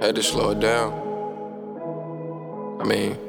Had to slow it down. I mean,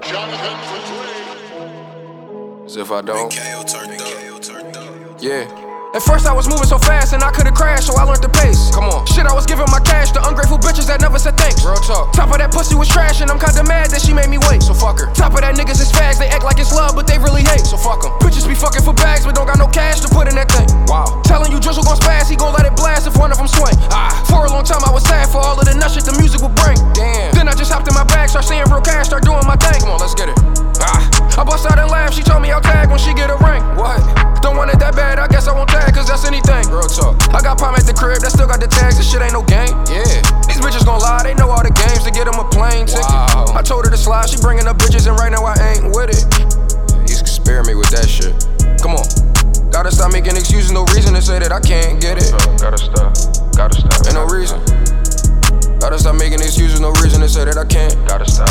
as if I don't. Yeah. At first I was moving so fast and I could've crashed, so I learned the pace. Come on. Shit, I was giving my cash to ungrateful bitches that never said thanks. Real talk. Top of that pussy was trash and I'm kinda mad that she made me wait. So fuck her. Top of that niggas is fags, they act like it's love, but they really hate. So fuck them. Bitches be fucking for bags, but don't got no cash to put in that thing. Wow. Telling you Drizzle gon' spaz, he gon' let it blast if one of them swing. For a long time I was sad for all of the nut shit the music would bring. Damn. Then I just hopped in my bag, start seeing real cash, start doing my thing. Come on, let's get it. I bust out and laugh, she told me I'll tag when she get a ring. What? Don't want it that bad, I guess I won't tag, cause that's anything. Real talk. I got Palm at the crib, that still got the tags, this shit ain't no game. Yeah. These bitches gon' lie, they know all the games to get them a plane ticket. Wow. I told her to slide, she bringing up bitches, and right now I ain't with it. You can spare me with that shit. Come on. Gotta stop making excuses, no reason to say that I can't get it. Gotta stop. Ain't no reason. Gotta stop making excuses, no reason to say that I can't. Gotta stop.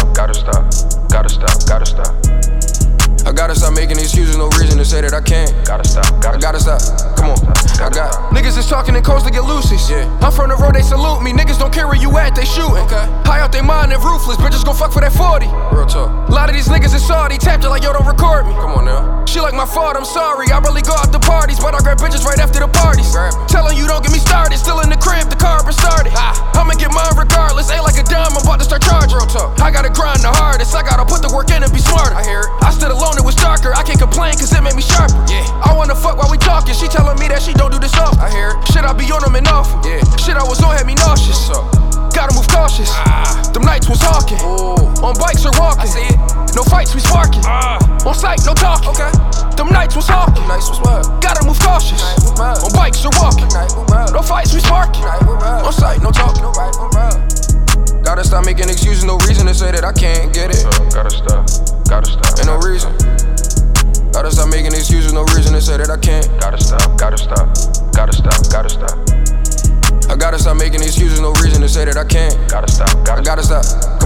I gotta stop making excuses, no reason to say that I can't. Gotta stop. I gotta stop. Come on. I got niggas is talking in codes to get loosies. Yeah. I'm from the road, they salute me. Niggas don't care where you at, they shooting. Okay. High out they mind and ruthless. Bitches gon' fuck for that 40. Real talk. A lot of these niggas is Saudi. Tapped it like, yo, don't record me. Come on now. She like my fault, I'm sorry. I really go out to parties, but I grab bitches right after the parties. Tell her you don't get me started. Still in the crib, the car been started. I'ma get mine regardless. Ain't like a dime, I'm about to start charging. Real talk. I gotta grind the hardest. I gotta put the work in and be smarter. I hear it. I stood alone, it was darker. I can't complain, cause it made me sharper. Yeah. I wanna fuck while we talking. She telling me that she don't do this often. I hear it. Shit, I be on them and off 'em. Yeah. Shit, I was on, had me nauseous. So. Gotta move cautious. Them nights was hawking. Ooh. On bikes or walking. I see it. No fights, we sparking. On sight, no talking. Okay. Them nights was hawking. Nice was what? Gotta move cautious. Night was mad. On bikes or walking. Night was mad. No fights, we sparking. Night was mad. On sight, no talking. No right, no right. Gotta stop making excuses, no reason to say that I can't get it. Gotta stop. Ain't no reason. Gotta stop making excuses, no reason to say that I can't. Gotta stop. I gotta stop making excuses, no reason to say that I can't. Gotta stop. I gotta stop.